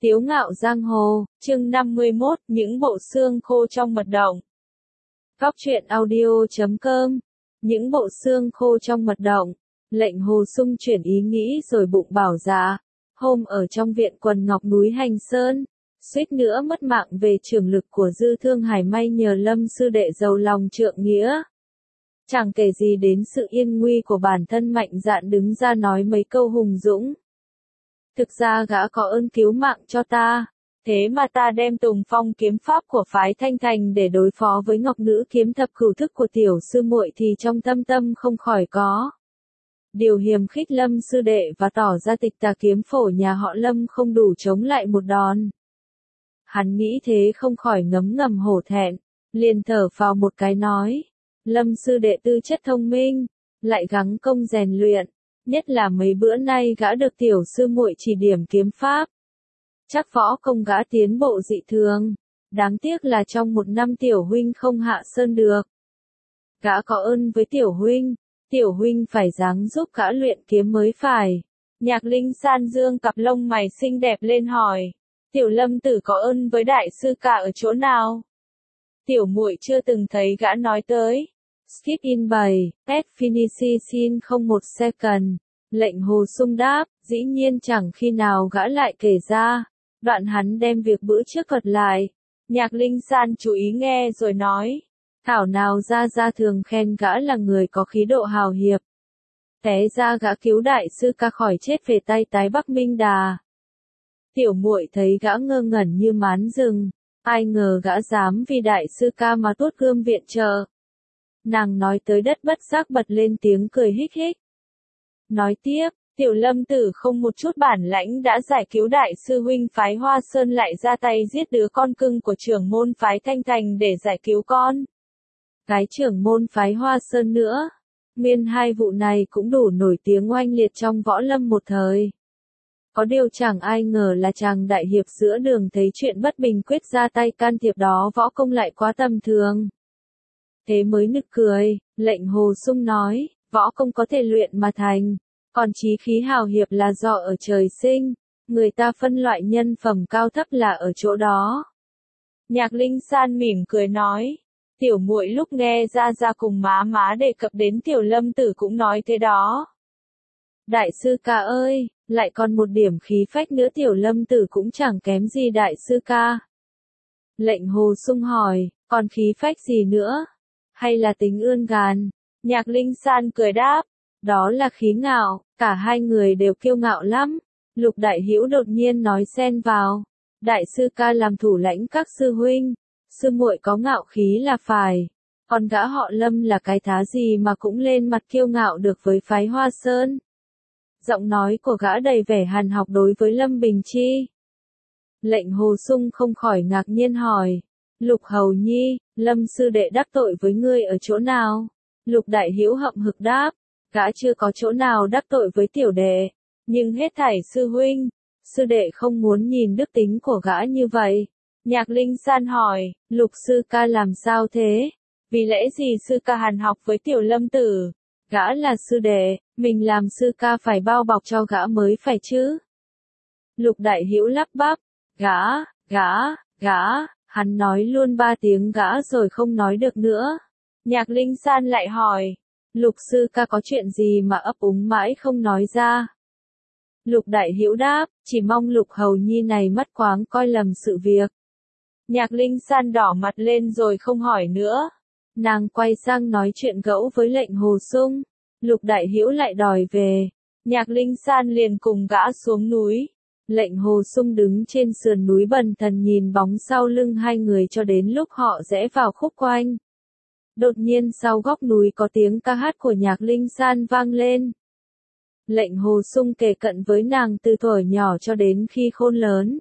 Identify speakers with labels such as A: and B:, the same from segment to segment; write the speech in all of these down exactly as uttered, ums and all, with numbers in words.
A: Tiếu ngạo giang hồ, chương năm mươi mốt, những bộ xương khô trong mật động. Góc truyện audio chấm com, những bộ xương khô trong mật động. Lệnh Hồ Sung chuyển ý nghĩ rồi bụng bảo dạ. Hôm ở trong viện quần ngọc núi Hành Sơn, suýt nữa mất mạng về trưởng lực của Dư Thương Hải, may nhờ Lâm sư đệ giàu lòng trượng nghĩa. Chẳng kể gì đến sự yên nguy của bản thân, mạnh dạn đứng ra nói mấy câu hùng dũng. Thực ra gã có ơn cứu mạng cho ta, thế mà ta đem Tùng Phong kiếm pháp của phái Thanh Thành để đối phó với Ngọc Nữ kiếm thập cửu thức của tiểu sư muội thì trong tâm tâm không khỏi có điều hiềm khích Lâm sư đệ và tỏ ra tịch tà kiếm phổ nhà họ Lâm không đủ chống lại một đòn. Hắn nghĩ thế không khỏi ngấm ngầm hổ thẹn, liền thở phào một cái nói, Lâm sư đệ tư chất thông minh, lại gắng công rèn luyện. Nhất là mấy bữa nay gã được tiểu sư muội chỉ điểm kiếm pháp. Chắc võ công gã tiến bộ dị thường. Đáng tiếc là trong một năm tiểu huynh không hạ sơn được. Gã có ơn với tiểu huynh, tiểu huynh phải ráng giúp gã luyện kiếm mới phải. Nhạc Linh San dương cặp lông mày xinh đẹp lên hỏi, tiểu Lâm tử có ơn với đại sư ca ở chỗ nào? Tiểu muội chưa từng thấy gã nói tới. Skip in bảy, at finishing không một second. Lệnh Hồ Sung đáp, dĩ nhiên chẳng khi nào gã lại kể ra. Đoạn hắn đem việc bữa trước thuật lại. Nhạc Linh San chú ý nghe rồi nói, thảo nào ra ra thường khen gã là người có khí độ hào hiệp. Té ra gã cứu đại sư ca khỏi chết về tay tái Bắc Minh Đà. Tiểu muội thấy gã ngơ ngẩn như mán rừng, ai ngờ gã dám vì đại sư ca mà tuốt gươm viện trợ. Nàng nói tới đất bất giác bật lên tiếng cười hích hích. Nói tiếp, tiểu Lâm tử không một chút bản lãnh đã giải cứu đại sư huynh phái Hoa Sơn, lại ra tay giết đứa con cưng của trưởng môn phái Thanh Thành để giải cứu con cái trưởng môn phái Hoa Sơn nữa. Nguyên hai vụ này cũng đủ nổi tiếng oanh liệt trong võ lâm một thời. Có điều chẳng ai ngờ là chàng đại hiệp giữa đường thấy chuyện bất bình quyết ra tay can thiệp đó võ công lại quá tầm thường. Thế mới nực cười, Lệnh Hồ Sung nói, võ công có thể luyện mà thành, còn chí khí hào hiệp là do ở trời sinh, người ta phân loại nhân phẩm cao thấp là ở chỗ đó. Nhạc Linh San mỉm cười nói, tiểu muội lúc nghe ra ra cùng má má đề cập đến tiểu Lâm tử cũng nói thế đó. Đại sư ca ơi, lại còn một điểm khí phách nữa, tiểu Lâm tử cũng chẳng kém gì đại sư ca. Lệnh Hồ Sung hỏi, còn khí phách gì nữa? Hay là tính ươn gàn? Nhạc Linh San cười đáp, đó là khí ngạo, cả hai người đều kiêu ngạo lắm. Lục Đại Hữu đột nhiên nói xen vào, đại sư ca làm thủ lãnh các sư huynh, sư muội có ngạo khí là phải, còn gã họ Lâm là cái thá gì mà cũng lên mặt kiêu ngạo được với phái Hoa Sơn. Giọng nói của gã đầy vẻ hàn học đối với Lâm Bình Chi. Lệnh Hồ Sung không khỏi ngạc nhiên hỏi, Lục Hầu Nhi, Lâm sư đệ đắc tội với ngươi ở chỗ nào? Lục Đại Hữu hậm hực đáp, gã chưa có chỗ nào đắc tội với tiểu đệ, nhưng hết thảy sư huynh, sư đệ không muốn nhìn đức tính của gã như vậy. Nhạc Linh San hỏi, Lục sư ca làm sao thế? Vì lẽ gì sư ca hàn học với tiểu Lâm tử? Gã là sư đệ, mình làm sư ca phải bao bọc cho gã mới phải chứ? Lục Đại Hữu lắp bắp, gã, gã, gã. Hắn nói luôn ba tiếng gã rồi không nói được nữa. Nhạc Linh San lại hỏi, Lục sư ca có chuyện gì mà ấp úng mãi không nói ra? Lục Đại Hữu đáp, chỉ mong Lục Hầu Nhi này mắt quáng coi lầm sự việc. Nhạc Linh San đỏ mặt lên rồi không hỏi nữa. Nàng quay sang nói chuyện gẫu với Lệnh Hồ Sung. Lục Đại Hữu lại đòi về. Nhạc Linh San liền cùng gã xuống núi. Lệnh Hồ Sung đứng trên sườn núi bần thần nhìn bóng sau lưng hai người cho đến lúc họ rẽ vào khúc quanh. Đột nhiên sau góc núi có tiếng ca hát của Nhạc Linh San vang lên. Lệnh Hồ Sung kề cận với nàng từ thuở nhỏ cho đến khi khôn lớn.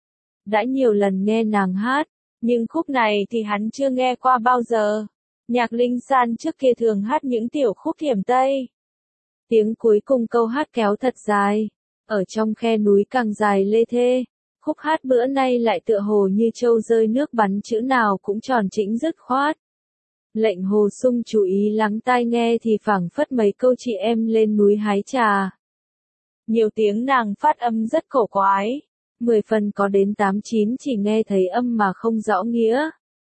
A: Đã nhiều lần nghe nàng hát, nhưng khúc này thì hắn chưa nghe qua bao giờ. Nhạc Linh San trước kia thường hát những tiểu khúc thiểm Tây. Tiếng cuối cùng câu hát kéo thật dài. Ở trong khe núi càng dài lê thê, khúc hát bữa nay lại tựa hồ như trâu rơi nước bắn chữ nào cũng tròn trĩnh dứt khoát. Lệnh Hồ Sung chú ý lắng tai nghe thì phảng phất mấy câu chị em lên núi hái trà. Nhiều tiếng nàng phát âm rất cổ quái, mười phần có đến tám chín chỉ nghe thấy âm mà không rõ nghĩa.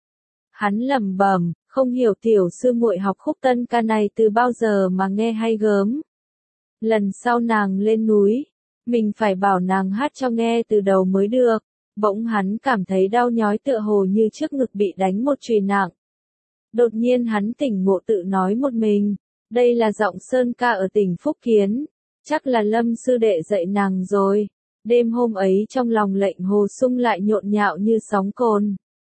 A: Hắn lẩm bẩm, không hiểu tiểu sư muội học khúc tân ca này từ bao giờ mà nghe hay gớm. Lần sau nàng lên núi, mình phải bảo nàng hát cho nghe từ đầu mới được. Bỗng hắn cảm thấy đau nhói tựa hồ như trước ngực bị đánh một chùy nặng. Đột nhiên hắn tỉnh ngộ tự nói một mình, đây là giọng sơn ca ở tỉnh Phúc Kiến, chắc là Lâm sư đệ dạy nàng rồi. Đêm hôm ấy trong lòng Lệnh Hồ Sung lại nhộn nhạo như sóng cồn.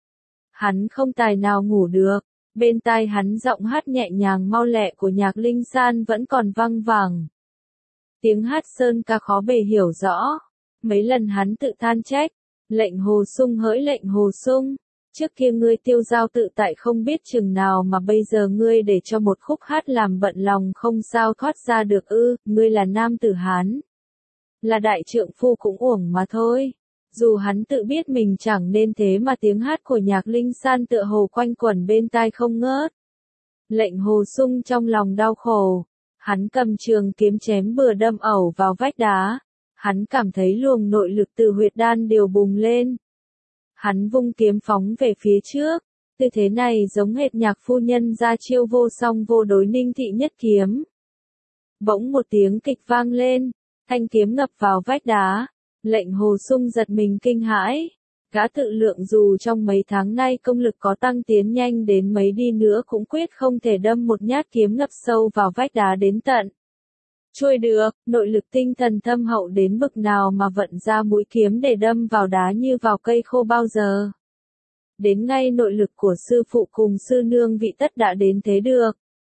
A: Hắn không tài nào ngủ được, bên tai hắn giọng hát nhẹ nhàng mau lẹ của Nhạc Linh San vẫn còn vang vẳng. Tiếng hát sơn ca khó bề hiểu rõ, mấy lần hắn tự than trách, Lệnh Hồ Sung hỡi Lệnh Hồ Sung, trước kia ngươi tiêu dao tự tại không biết chừng nào mà bây giờ ngươi để cho một khúc hát làm bận lòng không sao thoát ra được ư, ngươi là nam tử Hán. Là đại trượng phu cũng uổng mà thôi. Dù hắn tự biết mình chẳng nên thế mà tiếng hát của Nhạc Linh San tựa hồ quanh quẩn bên tai không ngớt. Lệnh Hồ Sung trong lòng đau khổ, hắn cầm trường kiếm chém bừa đâm ẩu vào vách đá. Hắn cảm thấy luồng nội lực từ huyệt đan đều bùng lên. Hắn vung kiếm phóng về phía trước, tư thế này giống hệt Nhạc phu nhân ra chiêu vô song vô đối Ninh Thị Nhất Kiếm. Bỗng một tiếng kịch vang lên, thanh kiếm ngập vào vách đá, Lệnh Hồ Sung giật mình kinh hãi. Gã tự lượng dù trong mấy tháng nay công lực có tăng tiến nhanh đến mấy đi nữa cũng quyết không thể đâm một nhát kiếm ngập sâu vào vách đá đến tận chuôi được, nội lực tinh thần thâm hậu đến bực nào mà vận ra mũi kiếm để đâm vào đá như vào cây khô bao giờ. Đến ngay nội lực của sư phụ cùng sư nương vị tất đã đến thế được.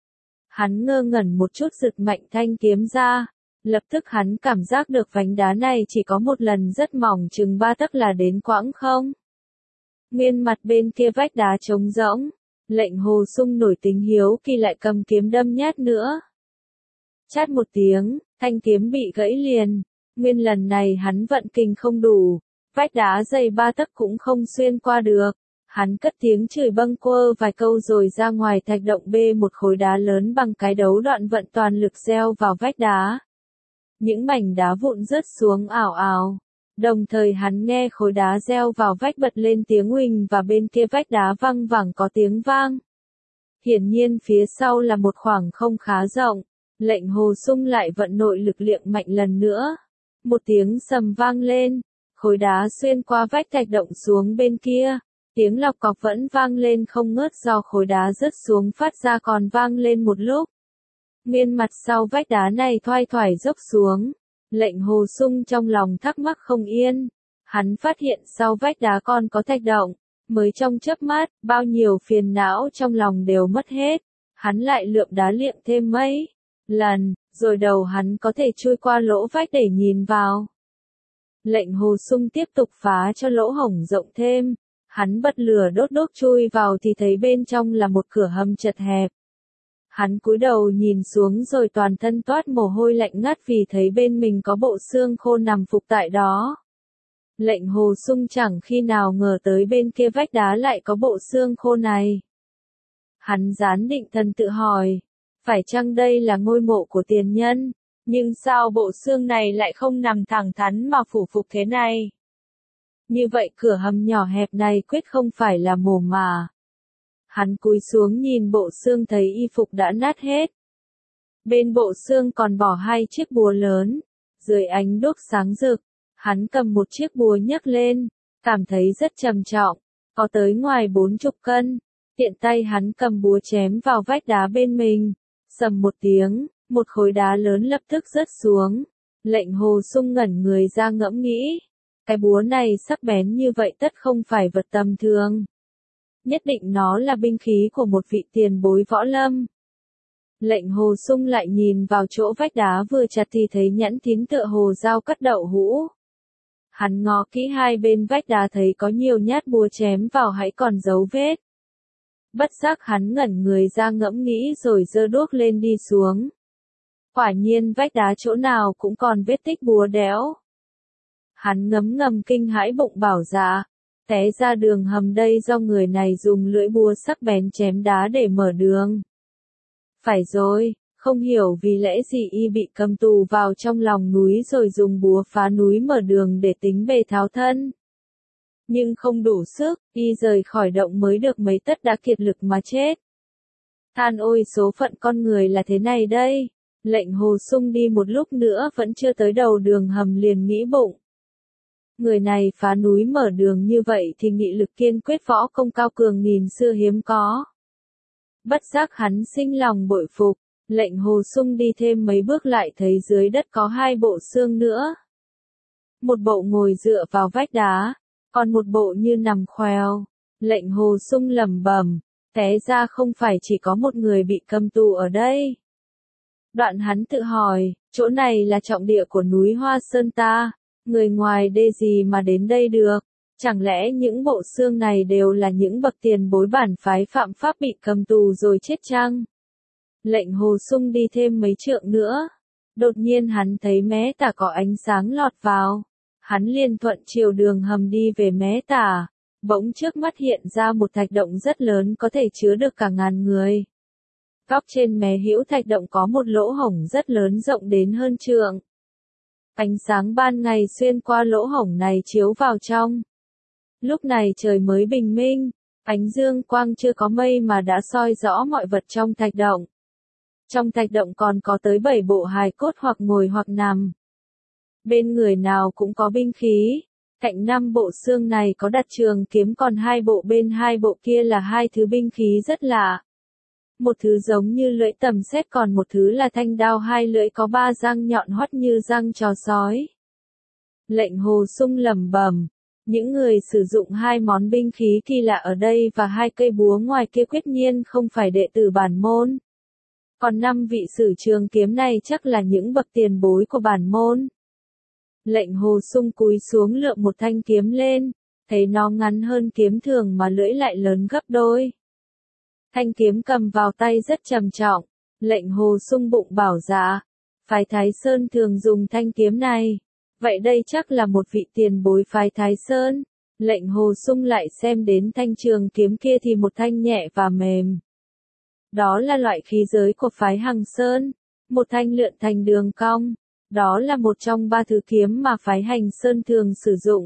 A: Hắn ngơ ngẩn một chút giật mạnh thanh kiếm ra, lập tức hắn cảm giác được vánh đá này chỉ có một lần rất mỏng chừng ba tấc là đến quãng không. Nguyên mặt bên kia vách đá trống rỗng, Lệnh Hồ Sung nổi tính hiếu kỳ lại cầm kiếm đâm nhát nữa. Chát một tiếng, thanh kiếm bị gãy liền, nguyên lần này hắn vận kinh không đủ, vách đá dày ba tấc cũng không xuyên qua được. Hắn cất tiếng chửi bâng quơ vài câu rồi ra ngoài thạch động bê một khối đá lớn bằng cái đấu đoạn vận toàn lực gieo vào vách đá. Những mảnh đá vụn rớt xuống ảo ảo. Đồng thời hắn nghe khối đá gieo vào vách bật lên tiếng huỳnh và bên kia vách đá văng vẳng có tiếng vang. Hiển nhiên phía sau là một khoảng không khá rộng. Lệnh Hồ Sung lại vận nội lực liệng mạnh lần nữa. Một tiếng sầm vang lên, khối đá xuyên qua vách thạch động xuống bên kia. Tiếng lọc cọc vẫn vang lên không ngớt do khối đá rớt xuống phát ra còn vang lên một lúc. Nguyên mặt sau vách đá này thoai thoải dốc xuống. Lệnh Hồ Sung trong lòng thắc mắc không yên. Hắn phát hiện sau vách đá còn có thạch động. Mới trong chớp mắt, bao nhiêu phiền não trong lòng đều mất hết. Hắn lại lượm đá liệng thêm mấy lần, rồi đầu hắn có thể chui qua lỗ vách để nhìn vào. Lệnh Hồ Sung tiếp tục phá cho lỗ hổng rộng thêm. Hắn bật lửa đốt đốt chui vào thì thấy bên trong là một cửa hầm chật hẹp. Hắn cúi đầu nhìn xuống rồi toàn thân toát mồ hôi lạnh ngắt vì thấy bên mình có bộ xương khô nằm phục tại đó. Lệnh Hồ Sung chẳng khi nào ngờ tới bên kia vách đá lại có bộ xương khô này. Hắn gián định thần tự hỏi, phải chăng đây là ngôi mộ của tiền nhân, nhưng sao bộ xương này lại không nằm thẳng thắn mà phủ phục thế này? Như vậy cửa hầm nhỏ hẹp này quyết không phải là mồ mà. Hắn cúi xuống nhìn bộ xương thấy y phục đã nát hết. Bên bộ xương còn bỏ hai chiếc búa lớn, dưới ánh đuốc sáng rực, hắn cầm một chiếc búa nhấc lên, cảm thấy rất trầm trọng, có tới ngoài bốn chục cân. Tiện tay hắn cầm búa chém vào vách đá bên mình, sầm một tiếng, một khối đá lớn lập tức rớt xuống. Lệnh Hồ Sung ngẩn người ra ngẫm nghĩ. Cái búa này sắc bén như vậy tất không phải vật tầm thường. Nhất định nó là binh khí của một vị tiền bối võ lâm. Lệnh Hồ Sung lại nhìn vào chỗ vách đá vừa chặt thì thấy nhẵn thín tựa hồ dao cắt đậu hũ. Hắn ngó kỹ hai bên vách đá thấy có nhiều nhát búa chém vào hãy còn dấu vết. Bất giác hắn ngẩn người ra ngẫm nghĩ rồi giơ đuốc lên đi xuống. Quả nhiên vách đá chỗ nào cũng còn vết tích búa đẽo. Hắn ngấm ngầm kinh hãi bụng bảo dạ, té ra đường hầm đây do người này dùng lưỡi búa sắc bén chém đá để mở đường. Phải rồi, Không hiểu vì lẽ gì y bị cầm tù vào trong lòng núi rồi dùng búa phá núi mở đường để tính bề tháo thân. Nhưng không đủ sức, y rời khỏi động mới được mấy tấc đã kiệt lực mà chết. Than ôi số phận con người là thế này đây. Lệnh Hồ Sung đi một lúc nữa vẫn chưa tới đầu đường hầm liền nghĩ bụng. Người này phá núi mở đường như vậy thì nghị lực kiên quyết võ công cao cường nghìn xưa hiếm có. Bất giác hắn sinh lòng bội phục, Lệnh Hồ Sung đi thêm mấy bước lại thấy dưới đất có hai bộ xương nữa. Một bộ ngồi dựa vào vách đá, còn một bộ như nằm khoeo. Lệnh Hồ Sung lẩm bẩm, té ra không phải chỉ có một người bị cầm tù ở đây. Đoạn hắn tự hỏi, chỗ này là trọng địa của núi Hoa Sơn ta, người ngoài đê gì mà đến đây được, chẳng lẽ những bộ xương này đều là những bậc tiền bối bản phái phạm pháp bị cầm tù rồi chết chăng? Lệnh Hồ Sung đi thêm mấy trượng nữa, đột nhiên hắn thấy mé tả có ánh sáng lọt vào, hắn liền thuận chiều đường hầm đi về mé tả, bỗng trước mắt hiện ra một thạch động rất lớn có thể chứa được cả ngàn người. Góc trên mé hữu thạch động có một lỗ hổng rất lớn rộng đến hơn trượng. Ánh sáng ban ngày xuyên qua lỗ hổng này chiếu vào trong. Lúc này trời mới bình minh, ánh dương quang chưa có mây mà đã soi rõ mọi vật trong thạch động. Trong thạch động còn có tới bảy bộ hài cốt hoặc ngồi hoặc nằm. Bên người nào cũng có binh khí, cạnh năm bộ xương này có đặt trường kiếm còn hai bộ bên hai bộ kia là hai thứ binh khí rất lạ. Một thứ giống như lưỡi tầm xét còn một thứ là thanh đao hai lưỡi có ba răng nhọn hoắt như răng chó sói. Lệnh Hồ Sung lẩm bẩm, những người sử dụng hai món binh khí kỳ lạ ở đây và hai cây búa ngoài kia quyết nhiên không phải đệ tử bản môn. Còn năm vị sử trường kiếm này chắc là những bậc tiền bối của bản môn. Lệnh Hồ Sung cúi xuống lượm một thanh kiếm lên, thấy nó ngắn hơn kiếm thường mà lưỡi lại lớn gấp đôi. Thanh kiếm cầm vào tay rất trầm trọng, Lệnh Hồ Sung bụng bảo dạ, phái Thái Sơn thường dùng thanh kiếm này, vậy đây chắc là một vị tiền bối phái Thái Sơn. Lệnh Hồ Sung lại xem đến thanh trường kiếm kia thì một thanh nhẹ và mềm. Đó là loại khí giới của phái Hằng Sơn, một thanh lượn thành đường cong, đó là một trong ba thứ kiếm mà phái Hành Sơn thường sử dụng.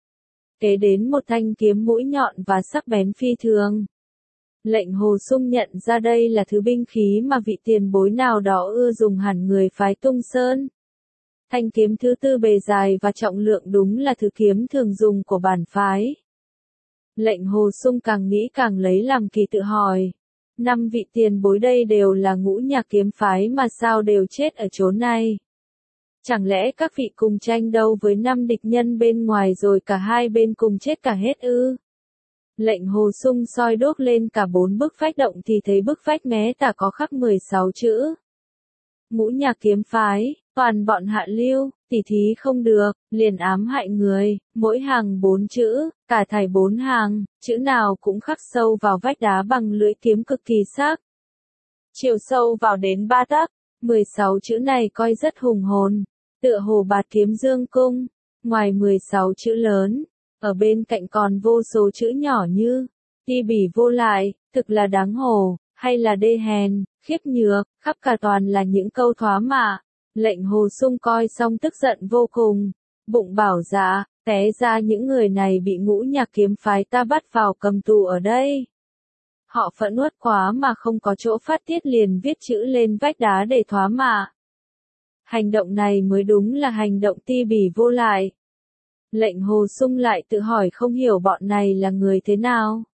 A: Kế đến một thanh kiếm mũi nhọn và sắc bén phi thường. Lệnh Hồ Sung nhận ra đây là thứ binh khí mà vị tiền bối nào đó ưa dùng hẳn người phái Tung Sơn. Thanh kiếm thứ tư bề dài và trọng lượng đúng là thứ kiếm thường dùng của bản phái. Lệnh Hồ Sung càng nghĩ càng lấy làm kỳ tự hỏi. Năm vị tiền bối đây đều là ngũ nhạc kiếm phái mà sao đều chết ở chỗ này? Chẳng lẽ các vị cùng tranh đấu với năm địch nhân bên ngoài rồi cả hai bên cùng chết cả hết ư? Lệnh Hồ Sung soi đốt lên cả bốn bức vách động thì thấy bức vách mé tả có khắc mười sáu chữ. Ngũ nhạc kiếm phái, toàn bọn hạ lưu, tỉ thí không được, liền ám hại người, mỗi hàng bốn chữ, cả thảy bốn hàng, chữ nào cũng khắc sâu vào vách đá bằng lưỡi kiếm cực kỳ sắc. Chiều sâu vào đến ba tấc, mười sáu chữ này coi rất hùng hồn, tựa hồ bạt kiếm dương cung, ngoài mười sáu chữ lớn, ở bên cạnh còn vô số chữ nhỏ như, ti bỉ vô lại, thực là đáng hổ, hay là đê hèn, khiếp nhược, khắp cả toàn là những câu thoá mạ. Lệnh Hồ Sung coi xong tức giận vô cùng, bụng bảo dạ, té ra những người này bị ngũ nhạc kiếm phái ta bắt vào cầm tù ở đây. Họ phẫn uất quá mà không có chỗ phát tiết liền viết chữ lên vách đá để thoá mạ. Hành động này mới đúng là hành động ti bỉ vô lại. Lệnh Hồ Sung lại tự hỏi không hiểu bọn này là người thế nào.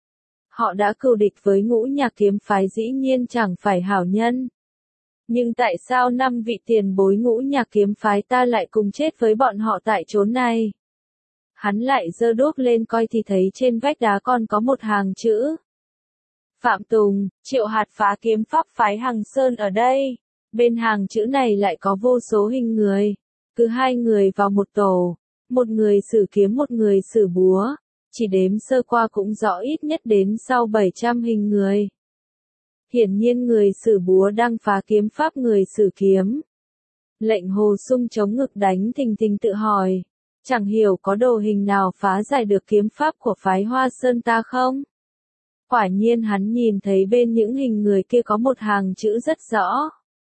A: Họ đã cừu địch với ngũ nhạc kiếm phái dĩ nhiên chẳng phải hảo nhân. Nhưng tại sao năm vị tiền bối ngũ nhạc kiếm phái ta lại cùng chết với bọn họ tại chốn này? Hắn lại giơ đuốc lên coi thì thấy trên vách đá còn có một hàng chữ. Phạm Tùng, triệu hạt phá kiếm pháp phái Hằng Sơn ở đây. Bên hàng chữ này lại có vô số hình người. Cứ hai người vào một tổ. Một người sử kiếm một người sử búa. Chỉ đếm sơ qua cũng rõ ít nhất đến sau bảy trăm hình người. Hiển nhiên người sử búa đang phá kiếm pháp người sử kiếm. Lệnh Hồ Sung chống ngực đánh thình thình tự hỏi. Chẳng hiểu có đồ hình nào phá giải được kiếm pháp của phái Hoa Sơn ta không? Quả nhiên hắn nhìn thấy bên những hình người kia có một hàng chữ rất rõ.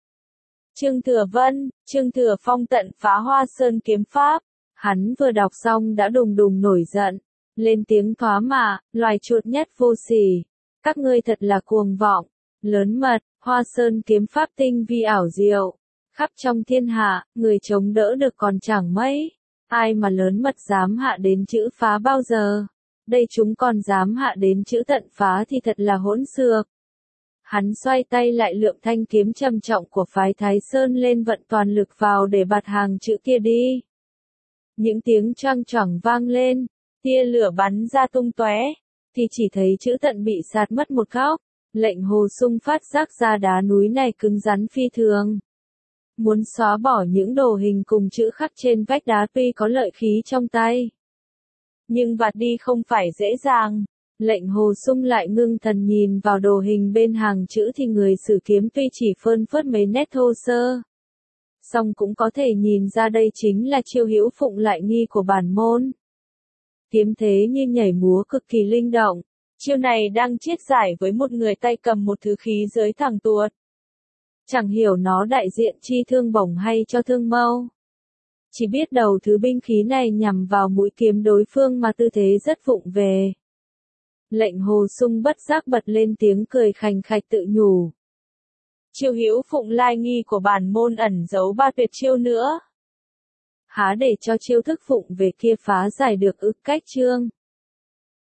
A: Trương Thừa Vân, Trương Thừa Phong tận phá Hoa Sơn kiếm pháp. Hắn vừa đọc xong đã đùng đùng nổi giận, lên tiếng thoá mạ, loài chuột nhất vô sỉ. Các ngươi thật là cuồng vọng, lớn mật, Hoa Sơn kiếm pháp tinh vi ảo diệu. Khắp trong thiên hạ, người chống đỡ được còn chẳng mấy. Ai mà lớn mật dám hạ đến chữ phá bao giờ. Đây chúng còn dám hạ đến chữ tận phá thì thật là hỗn xược. Hắn xoay tay lại lượm thanh kiếm trầm trọng của phái Thái Sơn lên vận toàn lực vào để bạt hàng chữ kia đi. Những tiếng choang choảng vang lên, tia lửa bắn ra tung tóe, thì chỉ thấy chữ tận bị sạt mất một góc. Lệnh Hồ Sung phát giác ra đá núi này cứng rắn phi thường. Muốn xóa bỏ những đồ hình cùng chữ khắc trên vách đá tuy có lợi khí trong tay, nhưng vạt đi không phải dễ dàng. Lệnh Hồ Sung lại ngưng thần nhìn vào đồ hình bên hàng chữ thì người sử kiếm tuy chỉ phơn phớt mấy nét thô sơ, song cũng có thể nhìn ra đây chính là chiêu hữu phụng lại nghi của bản môn. Kiếm thế như nhảy múa cực kỳ linh động, chiêu này đang chiết giải với một người tay cầm một thứ khí giới thẳng tuột. Chẳng hiểu nó đại diện chi thương bổng hay cho thương mâu. Chỉ biết đầu thứ binh khí này nhằm vào mũi kiếm đối phương mà tư thế rất vụng về. Lệnh Hồ Sung bất giác bật lên tiếng cười khành khạch tự nhủ. Chiêu hữu phụng lai nghi của bản môn ẩn giấu ba tuyệt chiêu nữa. Há để cho chiêu thức phụng về kia phá giải được ức cách chương.